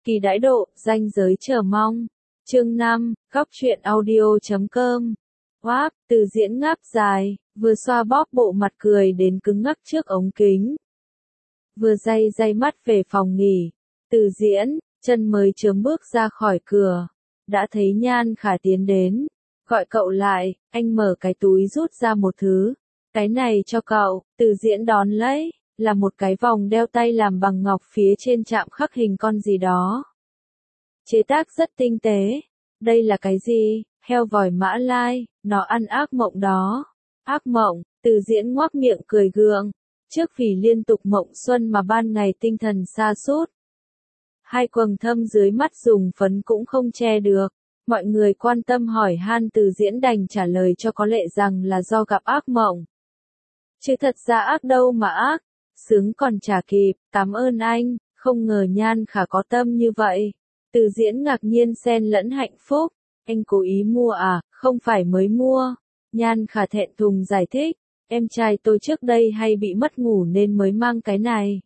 Kỳ đãi độ, ranh giới chờ mong. Chương 5, góc truyện audio.com. Wow, Từ Diễn ngáp dài, vừa xoa bóp bộ mặt cười đến cứng ngắc trước ống kính. Vừa day day mắt về phòng nghỉ. Từ Diễn, chân mới chớm bước ra khỏi cửa. Đã thấy Nhan Khả tiến đến. Gọi cậu lại, anh mở cái túi rút ra một thứ. Cái này cho cậu. Từ Diễn đón lấy, là một cái vòng đeo tay làm bằng ngọc, phía trên chạm khắc hình con gì đó. Chế tác rất tinh tế. Đây là cái gì? Heo vòi Mã Lai, nó ăn ác mộng đó. Ác mộng? Từ Diễn ngoác miệng cười gượng. Trước vì liên tục mộng xuân mà ban ngày tinh thần sa sút. Hai quầng thâm dưới mắt dùng phấn cũng không che được. Mọi người quan tâm hỏi han, Từ Diễn đành trả lời cho có lệ rằng là do gặp ác mộng. Chứ thật ra ác đâu mà ác. Sướng còn chả kịp, cảm ơn anh, không ngờ Nhan Khả có tâm như vậy. Từ Diễn ngạc nhiên xen lẫn hạnh phúc. Anh cố ý mua à? Không phải mới mua. Nhan Khả thẹn thùng giải thích. Em trai tôi trước đây hay bị mất ngủ nên mới mang cái này.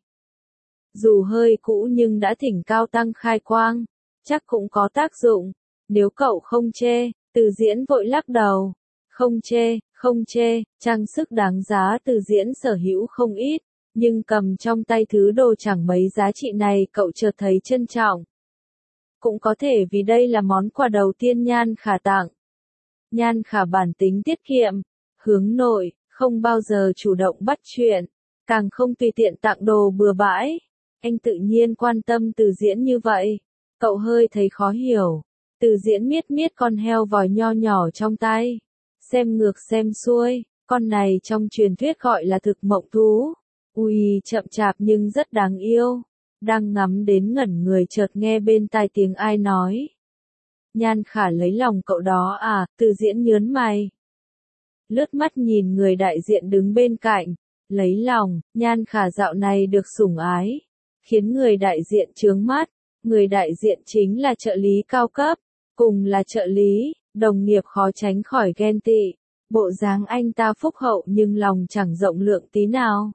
Dù hơi cũ nhưng đã thỉnh cao tăng khai quang. Chắc cũng có tác dụng. Nếu cậu không chê. Từ Diễn vội lắc đầu. Không chê, không chê. Trang sức đáng giá Từ Diễn sở hữu không ít. Nhưng cầm trong tay thứ đồ chẳng mấy giá trị này cậu chợt thấy trân trọng. Cũng có thể vì đây là món quà đầu tiên Nhan Khả tặng. Nhan Khả bản tính tiết kiệm, hướng nội, không bao giờ chủ động bắt chuyện, càng không tùy tiện tặng đồ bừa bãi. Anh tự nhiên quan tâm Từ Diễn như vậy. Cậu hơi thấy khó hiểu. Từ Diễn miết miết con heo vòi nho nhỏ trong tay. Xem ngược xem xuôi, con này trong truyền thuyết gọi là thực mộng thú. Ui, chậm chạp nhưng rất đáng yêu. Đang ngắm đến ngẩn người chợt nghe bên tai tiếng ai nói. Nhan Khả lấy lòng cậu đó à? Từ Diễn nhớn mày. Lướt mắt nhìn người đại diện đứng bên cạnh. Lấy lòng, Nhan Khả dạo này được sủng ái. Khiến người đại diện chướng mắt. Người đại diện chính là trợ lý cao cấp. Cùng là trợ lý, đồng nghiệp khó tránh khỏi ghen tị. Bộ dáng anh ta phúc hậu nhưng lòng chẳng rộng lượng tí nào.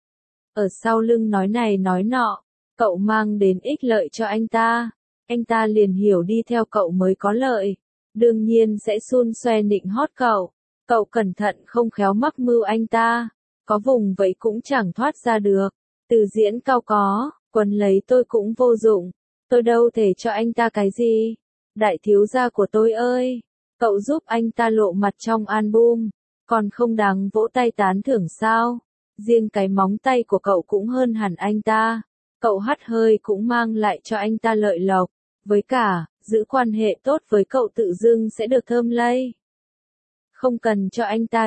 Ở sau lưng nói này nói nọ, cậu mang đến ích lợi cho anh ta liền hiểu đi theo cậu mới có lợi, đương nhiên sẽ xun xoe nịnh hót cậu cẩn thận không khéo mắc mưu anh ta, có vùng vậy cũng chẳng thoát ra được. Từ Diễn cao có, quấn lấy tôi cũng vô dụng, tôi đâu thể cho anh ta cái gì. Đại thiếu gia của tôi ơi, cậu giúp anh ta lộ mặt trong album, còn không đáng vỗ tay tán thưởng sao? Riêng cái móng tay của cậu cũng hơn hẳn anh ta. Cậu hắt hơi cũng mang lại cho anh ta lợi lộc. Với cả, giữ quan hệ tốt với cậu tự dưng sẽ được thơm lây. Không cần cho anh ta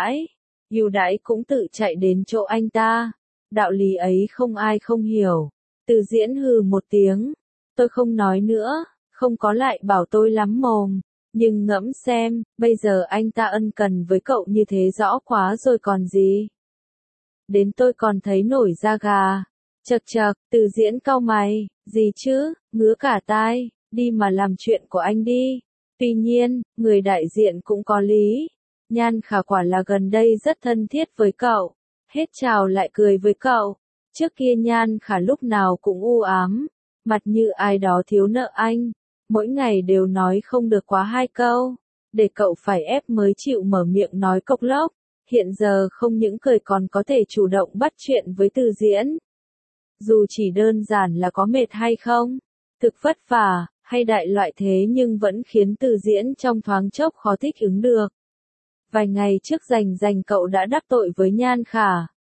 ưu đãi cũng tự chạy đến chỗ anh ta. Đạo lý ấy không ai không hiểu. Từ Diễn hừ một tiếng. Tôi không nói nữa, không có lại bảo tôi lắm mồm. Nhưng ngẫm xem, bây giờ anh ta ân cần với cậu như thế rõ quá rồi còn gì. Đến tôi còn thấy nổi da gà. Chậc chậc, Từ Diễn cau mày, gì chứ, ngứa cả tai, đi mà làm chuyện của anh đi. Tuy nhiên, người đại diện cũng có lý. Nhan Khả quả là gần đây rất thân thiết với cậu. Hết chào lại cười với cậu. Trước kia Nhan Khả lúc nào cũng u ám, mặt như ai đó thiếu nợ anh. Mỗi ngày đều nói không được quá 2 câu, để cậu phải ép mới chịu mở miệng nói cộc lốc. Hiện giờ không những cười còn có thể chủ động bắt chuyện với Từ Diễn. Dù chỉ đơn giản là có mệt hay không, thực vất vả, hay đại loại thế nhưng vẫn khiến Từ Diễn trong thoáng chốc khó thích ứng được. Vài ngày trước rành cậu đã đắc tội với Nhan Khả.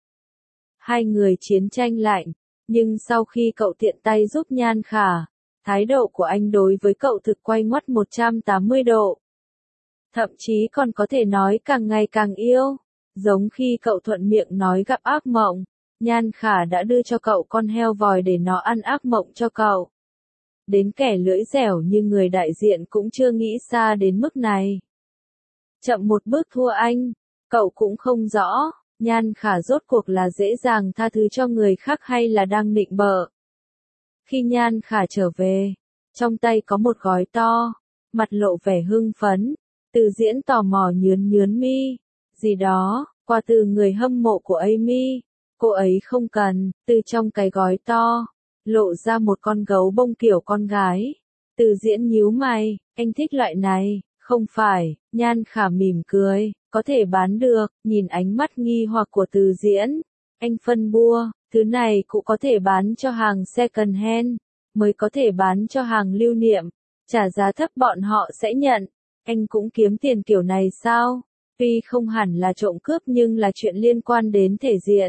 Hai người chiến tranh lạnh, nhưng sau khi cậu tiện tay giúp Nhan Khả, thái độ của anh đối với cậu thực quay ngoắt 180 độ. Thậm chí còn có thể nói càng ngày càng yêu. Giống khi cậu thuận miệng nói gặp ác mộng, Nhan Khả đã đưa cho cậu con heo vòi để nó ăn ác mộng cho cậu. Đến kẻ lưỡi dẻo như người đại diện cũng chưa nghĩ xa đến mức này. Chậm một bước thua anh, cậu cũng không rõ, Nhan Khả rốt cuộc là dễ dàng tha thứ cho người khác hay là đang nịnh bợ. Khi Nhan Khả trở về, trong tay có một gói to, mặt lộ vẻ hưng phấn, Từ Diễn tò mò nhướn mi. Gì đó, quà từ người hâm mộ của Amy, cô ấy không cần. Từ trong cái gói to, lộ ra một con gấu bông kiểu con gái. Từ Diễn nhíu mày, anh thích loại này, không phải, Nhan Khả mỉm cười, có thể bán được, nhìn ánh mắt nghi hoặc của Từ Diễn. Anh phân bua, thứ này cũng có thể bán cho hàng second hand, mới có thể bán cho hàng lưu niệm, trả giá thấp bọn họ sẽ nhận. Anh cũng kiếm tiền kiểu này sao? Tuy không hẳn là trộm cướp nhưng là chuyện liên quan đến thể diện.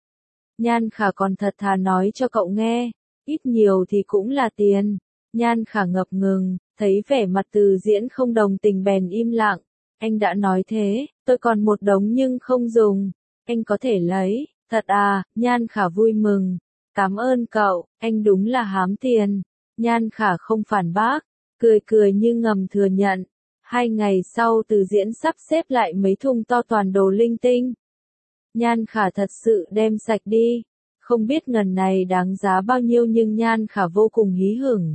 Nhan Khả còn thật thà nói cho cậu nghe, ít nhiều thì cũng là tiền. Nhan Khả ngập ngừng, thấy vẻ mặt Từ Diễn không đồng tình bèn im lặng. Anh đã nói thế, tôi còn một đống nhưng không dùng. Anh có thể lấy, thật à, Nhan Khả vui mừng. Cảm ơn cậu, anh đúng là hám tiền. Nhan Khả không phản bác, cười cười như ngầm thừa nhận. 2 ngày sau Từ Diễn sắp xếp lại mấy thùng to toàn đồ linh tinh. Nhan Khả thật sự đem sạch đi. Không biết ngần này đáng giá bao nhiêu nhưng Nhan Khả vô cùng hí hửng.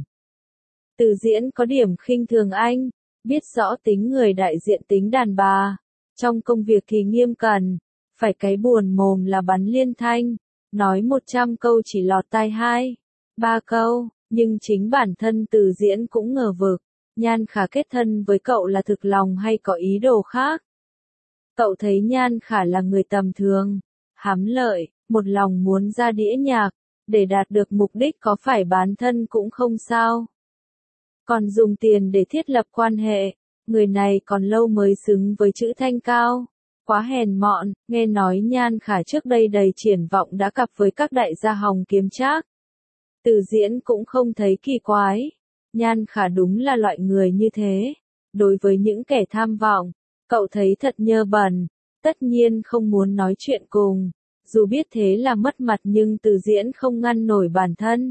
Từ Diễn có điểm khinh thường anh, biết rõ tính người đại diện tính đàn bà. Trong công việc thì nghiêm cẩn, phải cái buồn mồm là bắn liên thanh, nói 100 câu chỉ lọt tai 2, 3 câu, nhưng chính bản thân Từ Diễn cũng ngờ vực. Nhan Khả kết thân với cậu là thực lòng hay có ý đồ khác? Cậu thấy Nhan Khả là người tầm thường, hám lợi, một lòng muốn ra đĩa nhạc, để đạt được mục đích có phải bán thân cũng không sao. Còn dùng tiền để thiết lập quan hệ, người này còn lâu mới xứng với chữ thanh cao. Quá hèn mọn, nghe nói Nhan Khả trước đây đầy triển vọng đã cặp với các đại gia hồng kiếm trác. Từ Diễn cũng không thấy kỳ quái. Nhan Khả đúng là loại người như thế. Đối với những kẻ tham vọng, cậu thấy thật nhơ bẩn, tất nhiên không muốn nói chuyện cùng. Dù biết thế là mất mặt nhưng Từ Diễn không ngăn nổi bản thân.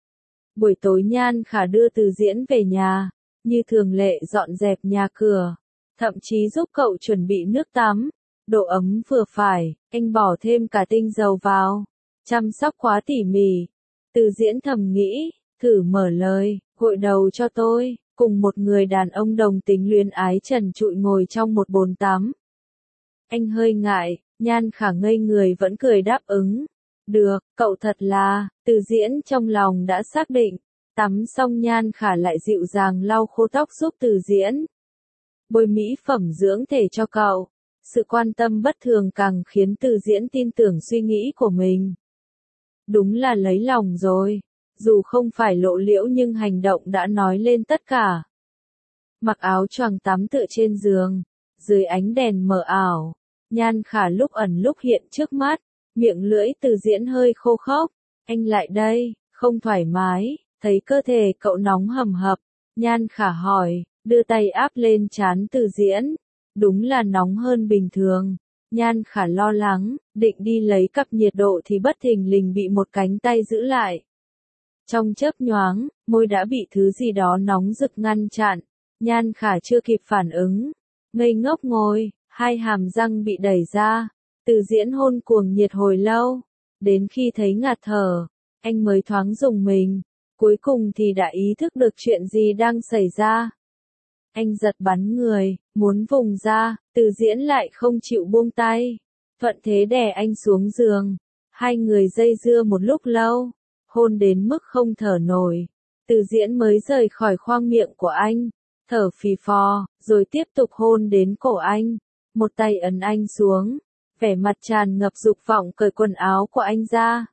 Buổi tối Nhan Khả đưa Từ Diễn về nhà, như thường lệ dọn dẹp nhà cửa, thậm chí giúp cậu chuẩn bị nước tắm, độ ấm vừa phải, anh bỏ thêm cả tinh dầu vào, chăm sóc quá tỉ mỉ. Từ Diễn thầm nghĩ, thử mở lời, gội đầu cho tôi, cùng một người đàn ông đồng tính luyến ái trần trụi ngồi trong một bồn tắm. Anh hơi ngại, Nhan Khả ngây người vẫn cười đáp ứng. Được, cậu thật là, Từ Diễn trong lòng đã xác định. Tắm xong Nhan Khả lại dịu dàng lau khô tóc giúp Từ Diễn. Bôi mỹ phẩm dưỡng thể cho cậu. Sự quan tâm bất thường càng khiến Từ Diễn tin tưởng suy nghĩ của mình. Đúng là lấy lòng rồi. Dù không phải lộ liễu nhưng hành động đã nói lên tất cả. Mặc áo choàng tắm tựa trên giường, dưới ánh đèn mờ ảo, Nhan Khả lúc ẩn lúc hiện trước mắt, miệng lưỡi Từ Diễn hơi khô khốc. Anh lại đây, không thoải mái, thấy cơ thể cậu nóng hầm hập. Nhan Khả hỏi, đưa tay áp lên trán Từ Diễn. Đúng là nóng hơn bình thường. Nhan Khả lo lắng, định đi lấy cặp nhiệt độ thì bất thình lình bị một cánh tay giữ lại. Trong chớp nhoáng, môi đã bị thứ gì đó nóng rực ngăn chặn. Nhan Khả chưa kịp phản ứng, ngây ngốc ngồi, hai hàm răng bị đẩy ra. Từ Diễn hôn cuồng nhiệt hồi lâu, đến khi thấy ngạt thở, anh mới thoáng rùng mình. Cuối cùng thì đã ý thức được chuyện gì đang xảy ra. Anh giật bắn người, muốn vùng ra, Từ Diễn lại không chịu buông tay. Thuận thế đè anh xuống giường. Hai người dây dưa một lúc lâu, hôn đến mức không thở nổi. Từ Diễn mới rời khỏi khoang miệng của anh, thở phì phò, rồi tiếp tục hôn đến cổ anh. Một tay ấn anh xuống, vẻ mặt tràn ngập dục vọng cởi quần áo của anh ra.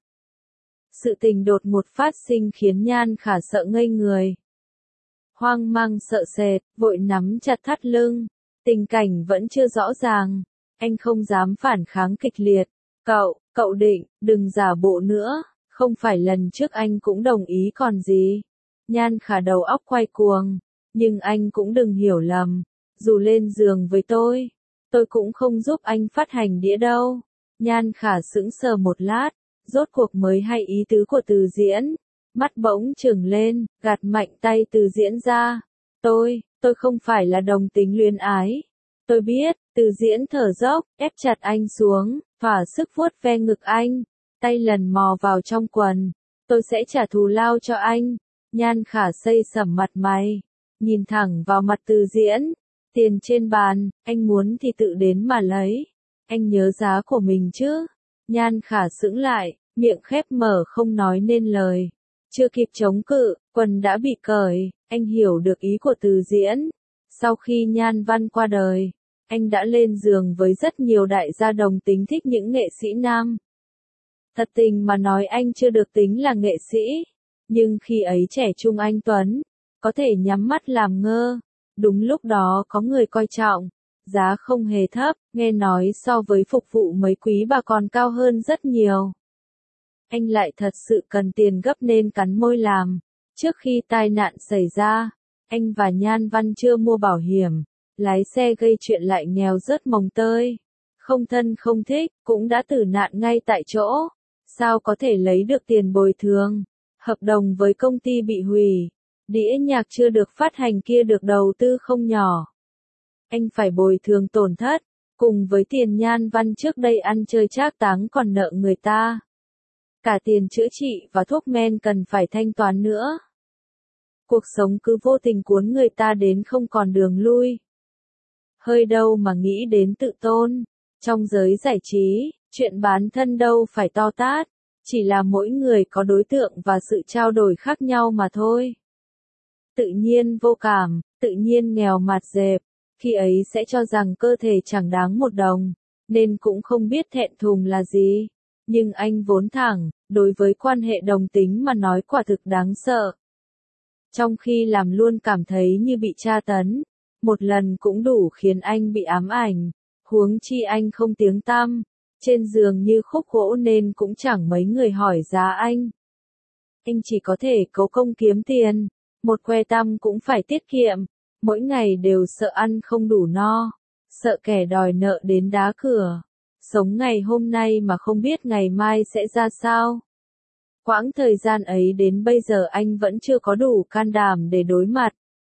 Sự tình đột ngột phát sinh khiến Nhan Khả sợ ngây người. Hoang mang sợ sệt, vội nắm chặt thắt lưng. Tình cảnh vẫn chưa rõ ràng. Anh không dám phản kháng kịch liệt. Cậu định, đừng giả bộ nữa. Không phải lần trước anh cũng đồng ý còn gì. Nhan Khả đầu óc quay cuồng. Nhưng anh cũng đừng hiểu lầm. Dù lên giường với tôi cũng không giúp anh phát hành đĩa đâu. Nhan Khả sững sờ một lát, rốt cuộc mới hay ý tứ của Từ Diễn. Mắt bỗng trừng lên, gạt mạnh tay Từ Diễn ra. Tôi không phải là đồng tính luyến ái. Tôi biết. Từ Diễn thở dốc, ép chặt anh xuống, thỏa sức vuốt ve ngực anh. Tay lần mò vào trong quần. Tôi sẽ trả thù lao cho anh. Nhan Khả xây sẩm mặt mày, nhìn thẳng vào mặt Từ Diễn. Tiền trên bàn, anh muốn thì tự đến mà lấy. Anh nhớ giá của mình chứ. Nhan Khả sững lại, miệng khép mở không nói nên lời. Chưa kịp chống cự, quần đã bị cởi, anh hiểu được ý của Từ Diễn. Sau khi Nhan Văn qua đời, anh đã lên giường với rất nhiều đại gia đồng tính thích những nghệ sĩ nam. Thật tình mà nói anh chưa được tính là nghệ sĩ, nhưng khi ấy trẻ trung anh tuấn, có thể nhắm mắt làm ngơ. Đúng lúc đó có người coi trọng, giá không hề thấp, nghe nói so với phục vụ mấy quý bà còn cao hơn rất nhiều. Anh lại thật sự cần tiền gấp nên cắn môi làm. Trước khi tai nạn xảy ra, anh và Nhan Văn chưa mua bảo hiểm, lái xe gây chuyện lại nghèo rớt mồng tơi. Không thân không thích, cũng đã tử nạn ngay tại chỗ. Sao có thể lấy được tiền bồi thường? Hợp đồng với công ty bị hủy. Đĩa nhạc chưa được phát hành kia được đầu tư không nhỏ. Anh phải bồi thường tổn thất, cùng với tiền Nhan Văn trước đây ăn chơi trác táng còn nợ người ta. Cả tiền chữa trị và thuốc men cần phải thanh toán nữa. Cuộc sống cứ vô tình cuốn người ta đến không còn đường lui. Hơi đâu mà nghĩ đến tự tôn. Trong giới giải trí, chuyện bán thân đâu phải to tát, chỉ là mỗi người có đối tượng và sự trao đổi khác nhau mà thôi. Tự nhiên vô cảm, tự nhiên nghèo mạt dẹp, khi ấy sẽ cho rằng cơ thể chẳng đáng một đồng, nên cũng không biết thẹn thùng là gì. Nhưng anh vốn thẳng, đối với quan hệ đồng tính mà nói quả thực đáng sợ. Trong khi làm luôn cảm thấy như bị tra tấn, một lần cũng đủ khiến anh bị ám ảnh, huống chi anh không tiếng tăm, trên giường như khúc gỗ nên cũng chẳng mấy người hỏi giá anh. Anh chỉ có thể cố công kiếm tiền, một que tăm cũng phải tiết kiệm, mỗi ngày đều sợ ăn không đủ no, sợ kẻ đòi nợ đến đá cửa. Sống ngày hôm nay mà không biết ngày mai sẽ ra sao. Quãng thời gian ấy đến bây giờ anh vẫn chưa có đủ can đảm để đối mặt.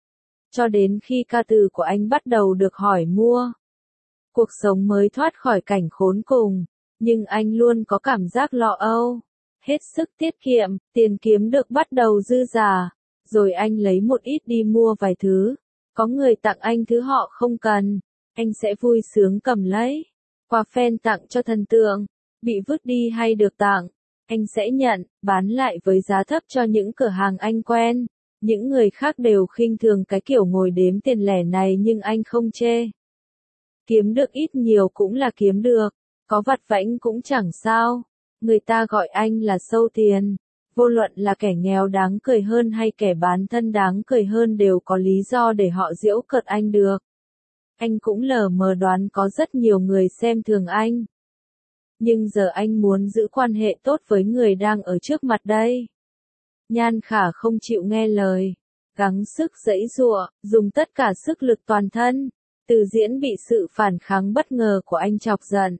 Cho đến khi ca từ của anh bắt đầu được hỏi mua. Cuộc sống mới thoát khỏi cảnh khốn cùng, nhưng anh luôn có cảm giác lo âu. Hết sức tiết kiệm, tiền kiếm được bắt đầu dư giả, rồi anh lấy một ít đi mua vài thứ. Có người tặng anh thứ họ không cần, anh sẽ vui sướng cầm lấy. Quà fan tặng cho thần tượng, bị vứt đi hay được tặng, anh sẽ nhận, bán lại với giá thấp cho những cửa hàng anh quen. Những người khác đều khinh thường cái kiểu ngồi đếm tiền lẻ này nhưng anh không chê. Kiếm được ít nhiều cũng là kiếm được, có vặt vãnh cũng chẳng sao. Người ta gọi anh là sâu tiền. Vô luận là kẻ nghèo đáng cười hơn hay kẻ bán thân đáng cười hơn đều có lý do để họ giễu cợt anh được. Anh cũng lờ mờ đoán có rất nhiều người xem thường anh. Nhưng giờ anh muốn giữ quan hệ tốt với người đang ở trước mặt đây. Nhan Khả không chịu nghe lời, gắng sức giãy giụa, dùng tất cả sức lực toàn thân. Từ Diễn bị sự phản kháng bất ngờ của anh chọc giận.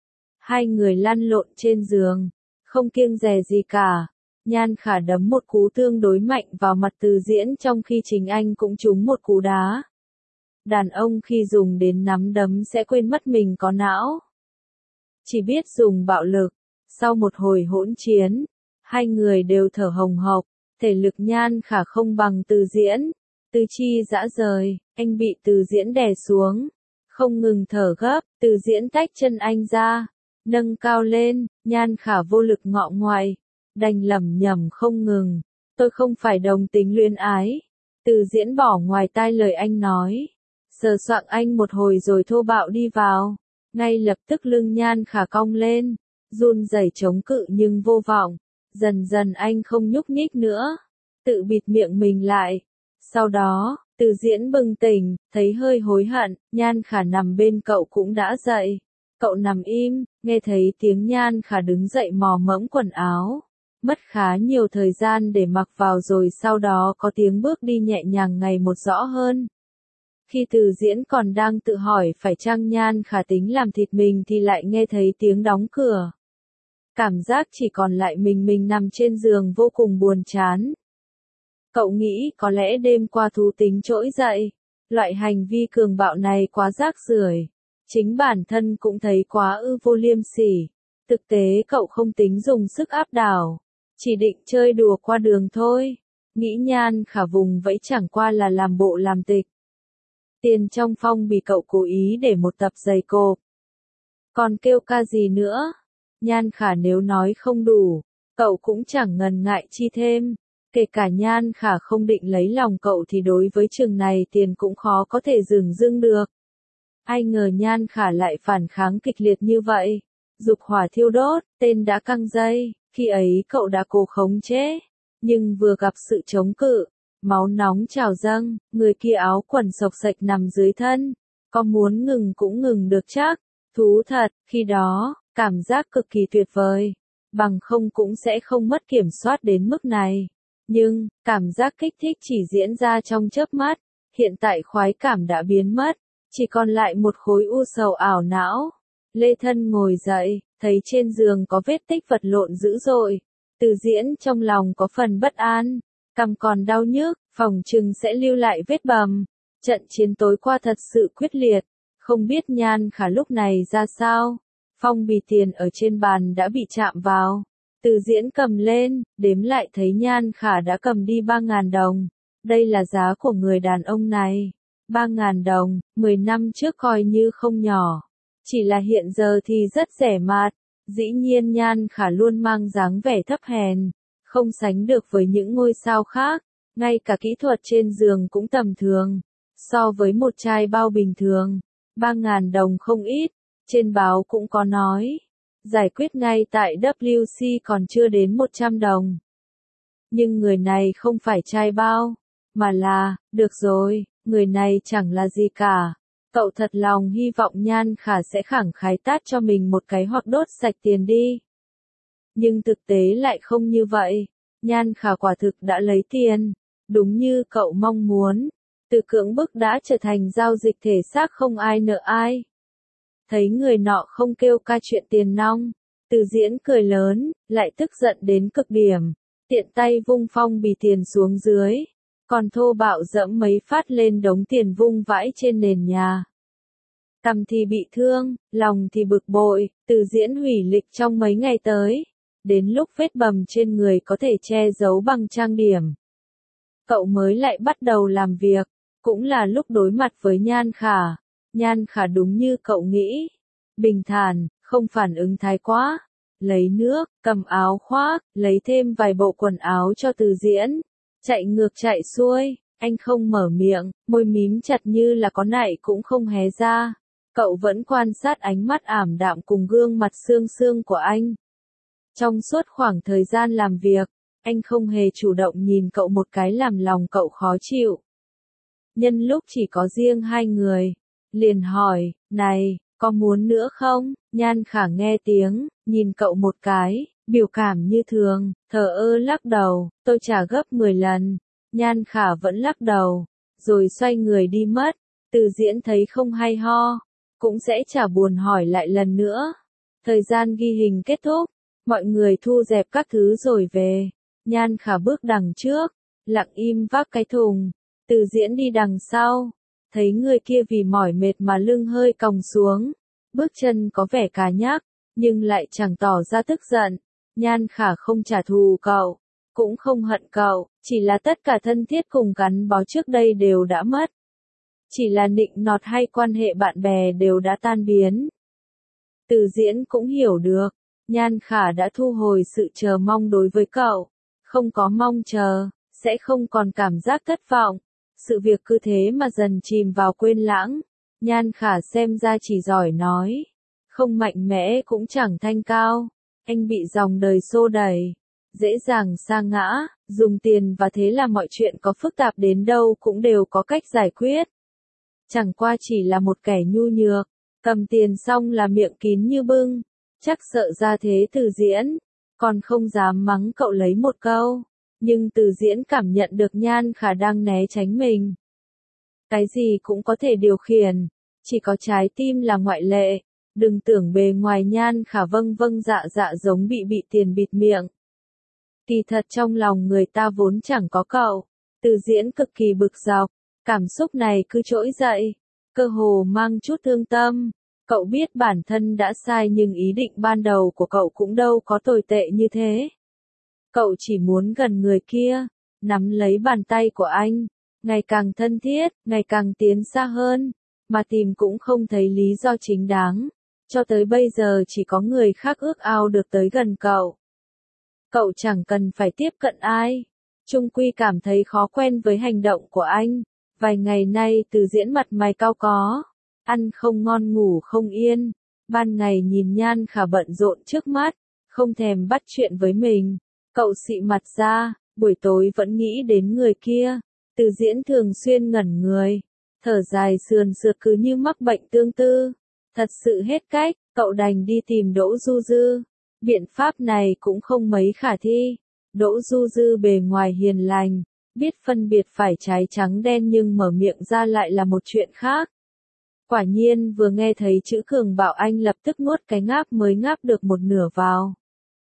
Hai người lăn lộn trên giường, không kiêng dè gì cả. Nhan Khả đấm một cú tương đối mạnh vào mặt Từ Diễn trong khi chính anh cũng trúng một cú đá. Đàn ông khi dùng đến nắm đấm sẽ quên mất mình có não. Chỉ biết dùng bạo lực. Sau một hồi hỗn chiến, hai người đều thở hồng hộc, thể lực Nhan Khả không bằng Từ Diễn. Tứ chi rã rời, anh bị Từ Diễn đè xuống. Không ngừng thở gấp, Từ Diễn tách chân anh ra. Nâng cao lên, Nhan Khả vô lực ngọ ngoại. Đành lẩm nhẩm không ngừng. Tôi không phải đồng tính luyến ái. Từ Diễn bỏ ngoài tai lời anh nói. Sờ soạng anh một hồi rồi thô bạo đi vào. Ngay lập tức lưng Nhan Khả cong lên. Run rẩy chống cự nhưng vô vọng. Dần dần anh không nhúc nhích nữa. Tự bịt miệng mình lại. Sau đó, Từ Diễn bừng tỉnh, thấy hơi hối hận, Nhan Khả nằm bên cậu cũng đã dậy. Cậu nằm im, nghe thấy tiếng Nhan Khả đứng dậy mò mẫm quần áo. Mất khá nhiều thời gian để mặc vào rồi sau đó có tiếng bước đi nhẹ nhàng ngày một rõ hơn. Khi Từ Diễn còn đang tự hỏi phải chăng Nhan Khả tính làm thịt mình thì lại nghe thấy tiếng đóng cửa. Cảm giác chỉ còn lại mình nằm trên giường vô cùng buồn chán. Cậu nghĩ có lẽ đêm qua thú tính trỗi dậy. Loại hành vi cường bạo này quá rác rưởi. Chính bản thân cũng thấy quá vô liêm sỉ. Thực tế cậu không tính dùng sức áp đảo. Chỉ định chơi đùa qua đường thôi. Nghĩ Nhan Khả vùng vẫy chẳng qua là làm bộ làm tịch. Tiền trong phong bì cậu cố ý để một tập giày cộp. Còn kêu ca gì nữa? Nhan Khả nếu nói không đủ, cậu cũng chẳng ngần ngại chi thêm. Kể cả Nhan Khả không định lấy lòng cậu thì đối với chừng này tiền cũng khó có thể dửng dưng được. Ai ngờ Nhan Khả lại phản kháng kịch liệt như vậy. Dục hỏa thiêu đốt, tên đã căng dây, khi ấy cậu đã cố khống chế. Nhưng vừa gặp sự chống cự, máu nóng trào dâng, người kia áo quần xộc xệch nằm dưới thân. Có muốn ngừng cũng ngừng được chắc. Thú thật, khi đó, cảm giác cực kỳ tuyệt vời. Bằng không cũng sẽ không mất kiểm soát đến mức này. Nhưng, cảm giác kích thích chỉ diễn ra trong chớp mắt. Hiện tại khoái cảm đã biến mất. Chỉ còn lại một khối u sầu ảo não. Lê Thân ngồi dậy, thấy trên giường có vết tích vật lộn dữ dội. Từ Diễn trong lòng có phần bất an. Cằm còn đau nhức, phòng chừng sẽ lưu lại vết bầm. Trận chiến tối qua thật sự quyết liệt. Không biết Nhan Khả lúc này ra sao. Phong bì tiền ở trên bàn đã bị chạm vào. Từ Diễn cầm lên, đếm lại thấy Nhan Khả đã cầm đi 3.000 đồng. Đây là giá của người đàn ông này. 3.000 đồng, 10 năm trước coi như không nhỏ. Chỉ là hiện giờ thì rất rẻ mạt. Dĩ nhiên Nhan Khả luôn mang dáng vẻ thấp hèn. Không sánh được với những ngôi sao khác. Ngay cả kỹ thuật trên giường cũng tầm thường. So với một chai bao bình thường. 3.000 đồng không ít. Trên báo cũng có nói. Giải quyết ngay tại WC còn chưa đến 100 đồng. Nhưng người này không phải chai bao. Mà là, được rồi, người này chẳng là gì cả. Cậu thật lòng hy vọng Nhan Khả sẽ khẳng khái tát cho mình một cái hoặc đốt sạch tiền đi. Nhưng thực tế lại không như vậy. Nhan Khả quả thực đã lấy tiền. Đúng như cậu mong muốn. Từ cưỡng bức đã trở thành giao dịch thể xác không ai nợ ai. Thấy người nọ không kêu ca chuyện tiền nong. Từ Diễn cười lớn, lại tức giận đến cực điểm. Tiện tay vung phong bì tiền xuống dưới. Còn thô bạo dẫm mấy phát lên đống tiền vung vãi trên nền nhà. Cằm thì bị thương, lòng thì bực bội, Từ Diễn hủy lịch trong mấy ngày tới. Đến lúc vết bầm trên người có thể che giấu bằng trang điểm. Cậu mới lại bắt đầu làm việc, cũng là lúc đối mặt với Nhan Khả. Nhan Khả đúng như cậu nghĩ. Bình thản, không phản ứng thái quá. Lấy nước, cầm áo khoác, lấy thêm vài bộ quần áo cho Từ Diễn. Chạy ngược chạy xuôi, anh không mở miệng, môi mím chặt như là có nại cũng không hé ra. Cậu vẫn quan sát ánh mắt ảm đạm cùng gương mặt xương xương của anh. Trong suốt khoảng thời gian làm việc, anh không hề chủ động nhìn cậu một cái làm lòng cậu khó chịu. Nhân lúc chỉ có riêng hai người, liền hỏi, này, có muốn nữa không? Nhan Khả nghe tiếng, nhìn cậu một cái, biểu cảm như thường, thờ ơ lắc đầu, tôi trả gấp 10 lần. Nhan Khả vẫn lắc đầu, rồi xoay người đi mất. Từ Diễn thấy không hay ho, cũng sẽ chả buồn hỏi lại lần nữa. Thời gian ghi hình kết thúc, mọi người thu dẹp các thứ rồi về. Nhan Khả bước đằng trước, lặng im vác cái thùng. Từ Diễn đi đằng sau, thấy người kia vì mỏi mệt mà lưng hơi còng xuống. Bước chân có vẻ cá nhắc, nhưng lại chẳng tỏ ra tức giận. Nhan Khả không trả thù cậu, cũng không hận cậu, chỉ là tất cả thân thiết cùng gắn bó trước đây đều đã mất. Chỉ là nịnh nọt hay quan hệ bạn bè đều đã tan biến. Từ Diễn cũng hiểu được, Nhan Khả đã thu hồi sự chờ mong đối với cậu. Không có mong chờ, sẽ không còn cảm giác thất vọng. Sự việc cứ thế mà dần chìm vào quên lãng. Nhan Khả xem ra chỉ giỏi nói. Không mạnh mẽ cũng chẳng thanh cao. Anh bị dòng đời xô đẩy. Dễ dàng sa ngã, dùng tiền và thế là mọi chuyện có phức tạp đến đâu cũng đều có cách giải quyết. Chẳng qua chỉ là một kẻ nhu nhược. Cầm tiền xong là miệng kín như bưng. Chắc sợ ra thế Từ Diễn. Còn không dám mắng cậu lấy một câu. Nhưng Từ Diễn cảm nhận được Nhan Khả đang né tránh mình. Cái gì cũng có thể điều khiển. Chỉ có trái tim là ngoại lệ. Đừng tưởng bề ngoài Nhan Khả vâng vâng dạ dạ giống bị tiền bịt miệng. Kỳ thật trong lòng người ta vốn chẳng có cậu. Từ Diễn cực kỳ bực dọc. Cảm xúc này cứ trỗi dậy. Cơ hồ mang chút thương tâm. Cậu biết bản thân đã sai nhưng ý định ban đầu của cậu cũng đâu có tồi tệ như thế. Cậu chỉ muốn gần người kia, nắm lấy bàn tay của anh, ngày càng thân thiết, ngày càng tiến xa hơn, mà tìm cũng không thấy lý do chính đáng. Cho tới bây giờ chỉ có người khác ước ao được tới gần cậu. Cậu chẳng cần phải tiếp cận ai, Trung quy cảm thấy khó quen với hành động của anh. Vài ngày nay Từ Diễn mặt mày cau có, ăn không ngon ngủ không yên, ban ngày nhìn Nhan Khả bận rộn trước mắt, không thèm bắt chuyện với mình. Cậu xị mặt ra, buổi tối vẫn nghĩ đến người kia. Từ Diễn thường xuyên ngẩn người, thở dài sườn sượt cứ như mắc bệnh tương tư. Thật sự hết cách, cậu đành đi tìm Đỗ Du Dư. Biện pháp này cũng không mấy khả thi. Đỗ Du Dư bề ngoài hiền lành, biết phân biệt phải trái trắng đen nhưng mở miệng ra lại là một chuyện khác. Quả nhiên vừa nghe thấy chữ cường bạo anh lập tức nuốt cái ngáp mới ngáp được một nửa vào.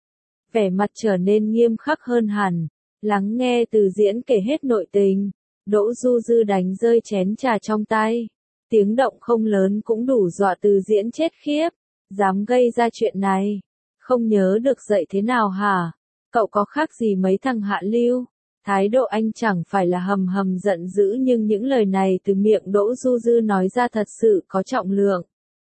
Vẻ mặt trở nên nghiêm khắc hơn hẳn, lắng nghe Từ Diễn kể hết nội tình. Đỗ Du Dư đánh rơi chén trà trong tay. Tiếng động không lớn cũng đủ dọa Từ Diễn chết khiếp. Dám gây ra chuyện này. Không nhớ được dạy thế nào hả? Cậu có khác gì mấy thằng hạ lưu? Thái độ anh chẳng phải là hầm hầm giận dữ nhưng những lời này từ miệng Đỗ Du Dư nói ra thật sự có trọng lượng.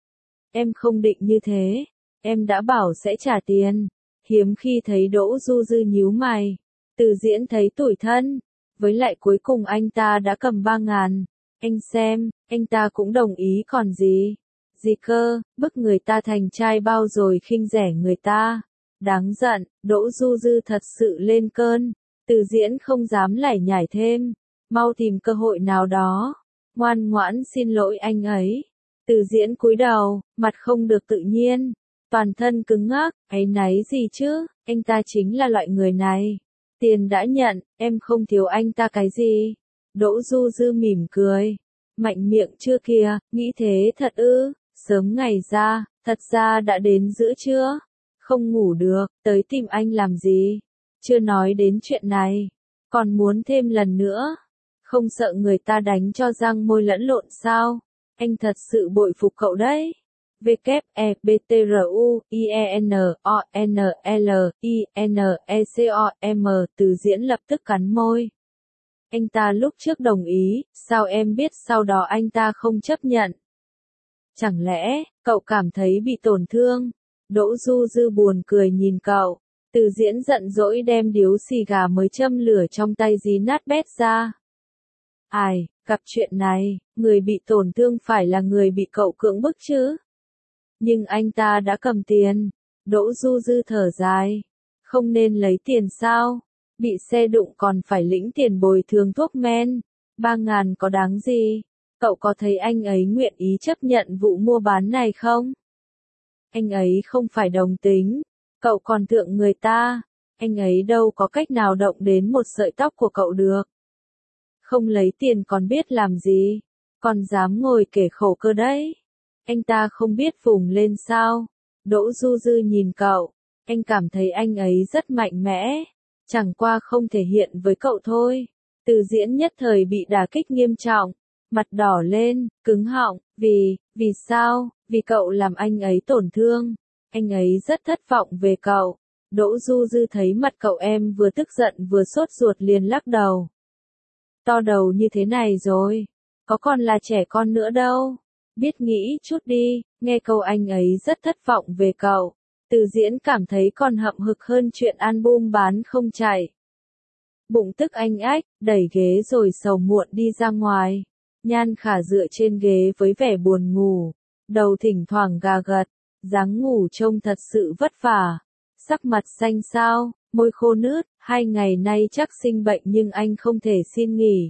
Em không định như thế. Em đã bảo sẽ trả tiền. Hiếm khi thấy Đỗ Du Dư nhíu mày. Từ Diễn thấy tủi thân. Với lại cuối cùng anh ta đã cầm 3.000. Anh xem, anh ta cũng đồng ý còn gì. Gì cơ, bức người ta thành trai bao rồi khinh rẻ người ta. Đáng giận, Đỗ Du Dư thật sự lên cơn. Từ Diễn không dám lải nhải thêm. Mau tìm cơ hội nào đó. Ngoan ngoãn xin lỗi anh ấy. Từ Diễn cúi đầu, mặt không được tự nhiên. Toàn thân cứng ngắc, áy náy gì chứ, anh ta chính là loại người này. Tiền đã nhận, em không thiếu anh ta cái gì. Đỗ Du Dư mỉm cười. Mạnh miệng chưa kìa, nghĩ thế thật ư, sớm ngày ra, thật ra đã đến giữa trưa. Không ngủ được, tới tìm anh làm gì? Chưa nói đến chuyện này. Còn muốn thêm lần nữa. Không sợ người ta đánh cho răng môi lẫn lộn sao? Anh thật sự bội phục cậu đấy. W-E-B-T-R-U-I-E-N-O-N-L-I-N-E-C-O-M Từ Diễn lập tức cắn môi. Anh ta lúc trước đồng ý, sao em biết sau đó anh ta không chấp nhận? Chẳng lẽ, cậu cảm thấy bị tổn thương? Đỗ Du Dư buồn cười nhìn cậu. Từ Diễn giận dỗi đem điếu xì gà mới châm lửa trong tay dí nát bét ra. Ai, gặp chuyện này, người bị tổn thương phải là người bị cậu cưỡng bức chứ? Nhưng anh ta đã cầm tiền. Đỗ Du Dư thở dài. Không nên lấy tiền sao? Bị xe đụng còn phải lĩnh tiền bồi thường thuốc men. 3.000 có đáng gì? Cậu có thấy anh ấy nguyện ý chấp nhận vụ mua bán này không? Anh ấy không phải đồng tính. Cậu còn thượng người ta. Anh ấy đâu có cách nào động đến một sợi tóc của cậu được. Không lấy tiền còn biết làm gì. Còn dám ngồi kể khổ cơ đấy. Anh ta không biết vùng lên sao. Đỗ Du Dư nhìn cậu. Anh cảm thấy anh ấy rất mạnh mẽ. Chẳng qua không thể hiện với cậu thôi. Từ Diễn nhất thời bị đả kích nghiêm trọng. Mặt đỏ lên, cứng họng. Vì sao? Vì cậu làm anh ấy tổn thương. Anh ấy rất thất vọng về cậu. Đỗ Du Dư thấy mặt cậu em vừa tức giận vừa sốt ruột liền lắc đầu. To đầu như thế này rồi. Có còn là trẻ con nữa đâu. Biết nghĩ chút đi, nghe câu anh ấy rất thất vọng về cậu. Từ Diễn cảm thấy còn hậm hực hơn chuyện album bán không chạy. Bụng tức anh ách, đẩy ghế rồi sầu muộn đi ra ngoài. Nhan Khả dựa trên ghế với vẻ buồn ngủ. Đầu thỉnh thoảng gà gật, dáng ngủ trông thật sự vất vả. Sắc mặt xanh xao, môi khô nướt, 2 ngày nay chắc sinh bệnh nhưng anh không thể xin nghỉ.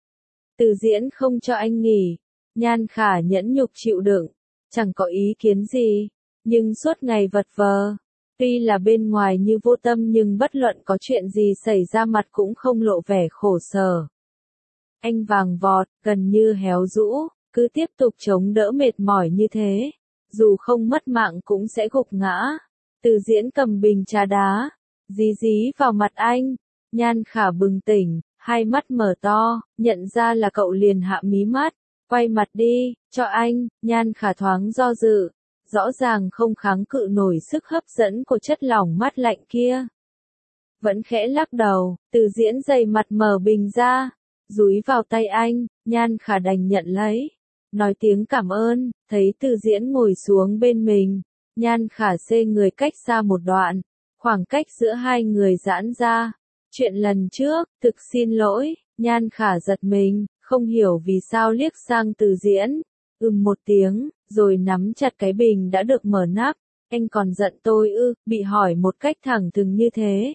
Từ Diễn không cho anh nghỉ. Nhan Khả nhẫn nhục chịu đựng, chẳng có ý kiến gì, nhưng suốt ngày vật vờ. Tuy là bên ngoài như vô tâm nhưng bất luận có chuyện gì xảy ra mặt cũng không lộ vẻ khổ sở. Anh vàng vọt, gần như héo rũ, cứ tiếp tục chống đỡ mệt mỏi như thế. Dù không mất mạng cũng sẽ gục ngã. Từ Diễn cầm bình trà đá, dí dí vào mặt anh. Nhan Khả bừng tỉnh, hai mắt mở to, nhận ra là cậu liền hạ mí mắt. Quay mặt đi, cho anh. Nhan Khả thoáng do dự. Rõ ràng không kháng cự nổi sức hấp dẫn của chất lỏng mát lạnh kia. Vẫn khẽ lắc đầu, Từ Diễn dày mặt mở bình ra. Dúi vào tay anh, Nhan Khả đành nhận lấy. Nói tiếng cảm ơn, thấy Từ Diễn ngồi xuống bên mình. Nhan Khả xê người cách xa một đoạn. Khoảng cách giữa hai người giãn ra. Chuyện lần trước, thực xin lỗi, Nhan Khả giật mình, không hiểu vì sao liếc sang Từ Diễn, một tiếng, rồi nắm chặt cái bình đã được mở nắp. Anh còn giận tôi ư? Bị hỏi một cách thẳng thừng như thế.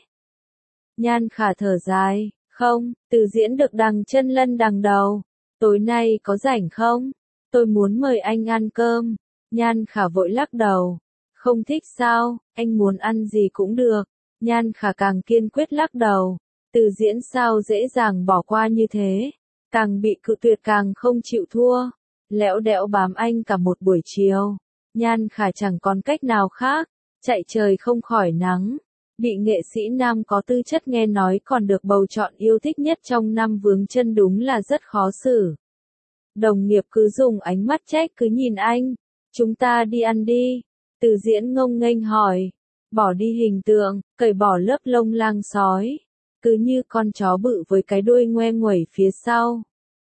Nhan Khả thở dài, không, Từ Diễn được đằng chân lân đằng đầu. Tối nay có rảnh không? Tôi muốn mời anh ăn cơm. Nhan Khả vội lắc đầu. Không thích sao, anh muốn ăn gì cũng được. Nhan Khả càng kiên quyết lắc đầu. Từ Diễn sao dễ dàng bỏ qua như thế. Càng bị cự tuyệt càng không chịu thua. Lẽo đẽo bám anh cả một buổi chiều. Nhan Khả chẳng còn cách nào khác. Chạy trời không khỏi nắng. Bị nghệ sĩ nam có tư chất nghe nói còn được bầu chọn yêu thích nhất trong năm vướng chân đúng là rất khó xử. Đồng nghiệp cứ dùng ánh mắt trách cứ nhìn anh. Chúng ta đi ăn đi. Từ Diễn ngông nghênh hỏi. Bỏ đi hình tượng, cởi bỏ lớp lông lang sói. Cứ như con chó bự với cái đuôi ngoe nguẩy phía sau.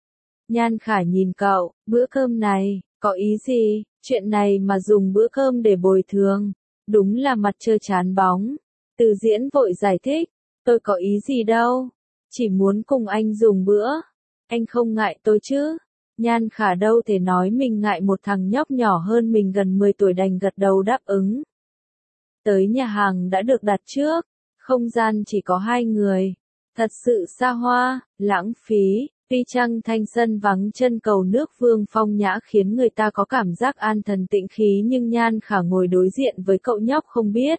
Nhan Khả nhìn cậu, bữa cơm này, có ý gì? Chuyện này mà dùng bữa cơm để bồi thường. Đúng là mặt trơ trán bóng. Từ Diễn vội giải thích. Tôi có ý gì đâu. Chỉ muốn cùng anh dùng bữa. Anh không ngại tôi chứ? Nhan Khả đâu thể nói mình ngại một thằng nhóc nhỏ hơn mình gần 10 tuổi đành gật đầu đáp ứng. Tới nhà hàng đã được đặt trước. Không gian chỉ có 2 người. Thật sự xa hoa, lãng phí. Tuy chăng thanh sân vắng chân cầu nước Vương phong nhã khiến người ta có cảm giác an thần tĩnh khí nhưng Nhan Khả ngồi đối diện với cậu nhóc không biết.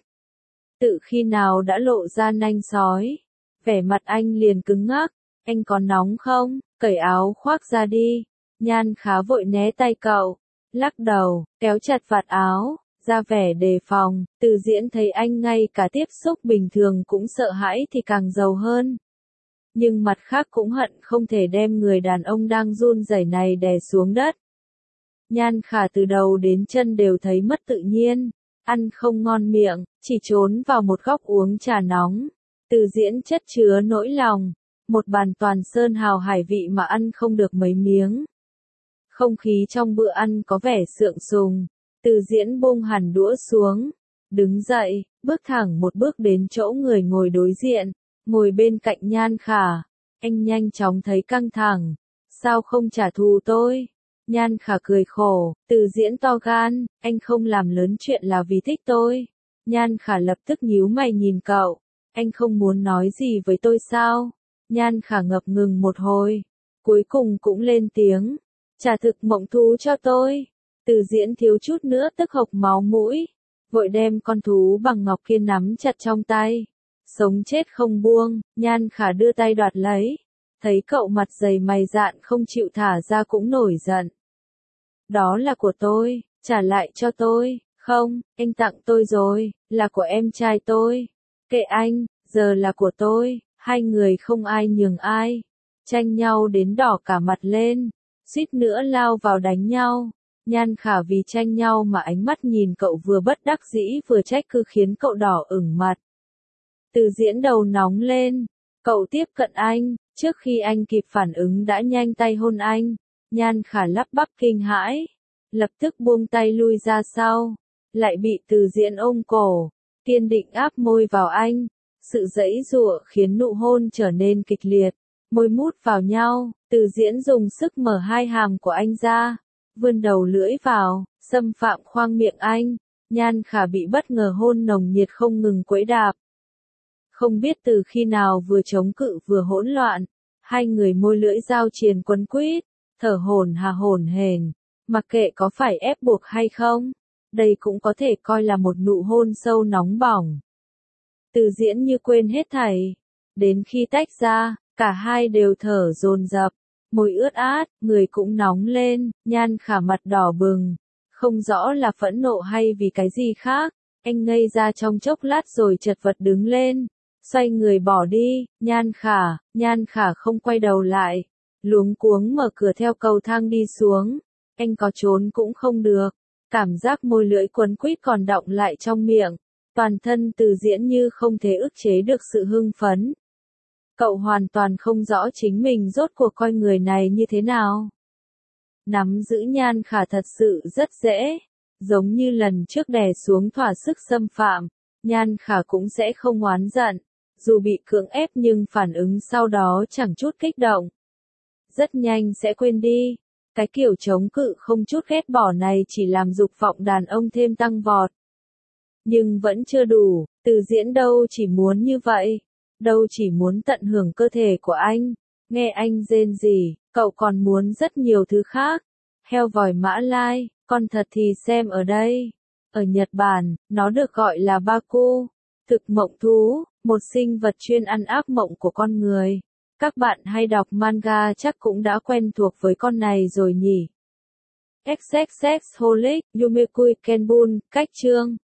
Tự khi nào đã lộ ra nanh sói. Vẻ mặt anh liền cứng ngắc. Anh có nóng không? Cởi áo khoác ra đi. Nhan Khả vội né tay cậu. Lắc đầu, kéo chặt vạt áo. Ra vẻ đề phòng. Từ Diễn thấy anh ngay cả tiếp xúc bình thường cũng sợ hãi thì càng giàu hơn. Nhưng mặt khác cũng hận không thể đem người đàn ông đang run rẩy này đè xuống đất. Nhan Khả từ đầu đến chân đều thấy mất tự nhiên. Ăn không ngon miệng, chỉ trốn vào một góc uống trà nóng. Từ Diễn chất chứa nỗi lòng. Một bàn toàn sơn hào hải vị mà ăn không được mấy miếng. Không khí trong bữa ăn có vẻ sượng sùng. Từ Diễn buông hẳn đũa xuống. Đứng dậy, bước thẳng một bước đến chỗ người ngồi đối diện. Ngồi bên cạnh Nhan Khả. Anh nhanh chóng thấy căng thẳng. Sao không trả thù tôi? Nhan Khả cười khổ. Từ Diễn to gan. Anh không làm lớn chuyện là vì thích tôi. Nhan Khả lập tức nhíu mày nhìn cậu. Anh không muốn nói gì với tôi sao? Nhan Khả ngập ngừng một hồi. Cuối cùng cũng lên tiếng. Trả thực mộng thú cho tôi. Từ Diễn thiếu chút nữa tức hộc máu mũi. Vội đem con thú bằng ngọc kia nắm chặt trong tay. Sống chết không buông. Nhan Khả đưa tay đoạt lấy. Thấy cậu mặt dày mày dạn không chịu thả ra cũng nổi giận. Đó là của tôi, trả lại cho tôi. Không, anh tặng tôi rồi, là của em trai tôi. Kệ anh, giờ là của tôi. Hai người không ai nhường ai. Tranh nhau đến đỏ cả mặt lên. Suýt nữa lao vào đánh nhau. Nhan Khả vì tranh nhau mà ánh mắt nhìn cậu vừa bất đắc dĩ vừa trách cứ khiến cậu đỏ ửng mặt. Từ Diễn đầu nóng lên. Cậu tiếp cận anh, trước khi anh kịp phản ứng đã nhanh tay hôn anh. Nhan Khả lắp bắp kinh hãi. Lập tức buông tay lui ra sau. Lại bị Từ Diễn ôm cổ. Kiên định áp môi vào anh. Sự giãy giụa khiến nụ hôn trở nên kịch liệt. Môi mút vào nhau. Từ Diễn dùng sức mở hai hàm của anh ra. Vươn đầu lưỡi vào. Xâm phạm khoang miệng anh. Nhan Khả bị bất ngờ hôn nồng nhiệt không ngừng quẫy đạp. Không biết từ khi nào vừa chống cự vừa hỗn loạn. Hai người môi lưỡi giao triền quấn quýt. Thở hổn hển. Mặc kệ có phải ép buộc hay không. Đây cũng có thể coi là một nụ hôn sâu nóng bỏng. Từ Diễn như quên hết thảy. Đến khi tách ra, cả hai đều thở dồn dập. Môi ướt át, người cũng nóng lên. Nhan Khả mặt đỏ bừng. Không rõ là phẫn nộ hay vì cái gì khác. Anh ngây ra trong chốc lát rồi chật vật đứng lên. Xoay người bỏ đi. Nhan Khả không quay đầu lại. Luống cuống mở cửa theo cầu thang đi xuống. Anh có trốn cũng không được. Cảm giác môi lưỡi quấn quýt còn đọng lại trong miệng. Toàn thân Từ Diễn như không thể ức chế được sự hưng phấn. Cậu hoàn toàn không rõ chính mình rốt cuộc coi người này như thế nào. Nắm giữ Nhan Khả thật sự rất dễ. Giống như lần trước đè xuống thỏa sức xâm phạm. Nhan Khả cũng sẽ không oán giận. dù bị cưỡng ép nhưng phản ứng sau đó chẳng chút kích động. Rất nhanh sẽ quên đi. Cái kiểu chống cự không chút ghét bỏ này chỉ làm dục vọng đàn ông thêm tăng vọt. Nhưng vẫn chưa đủ, Từ Diễn đâu chỉ muốn như vậy. Đâu chỉ muốn tận hưởng cơ thể của anh, nghe anh rên rỉ, cậu còn muốn rất nhiều thứ khác. Heo vòi Mã Lai, con thật thì xem ở đây. Ở Nhật Bản, nó được gọi là Baku, thực mộng thú, một sinh vật chuyên ăn ác mộng của con người. Các bạn hay đọc manga chắc cũng đã quen thuộc với con này rồi nhỉ. XXX Holic, Yumekui Kenbun, cách chương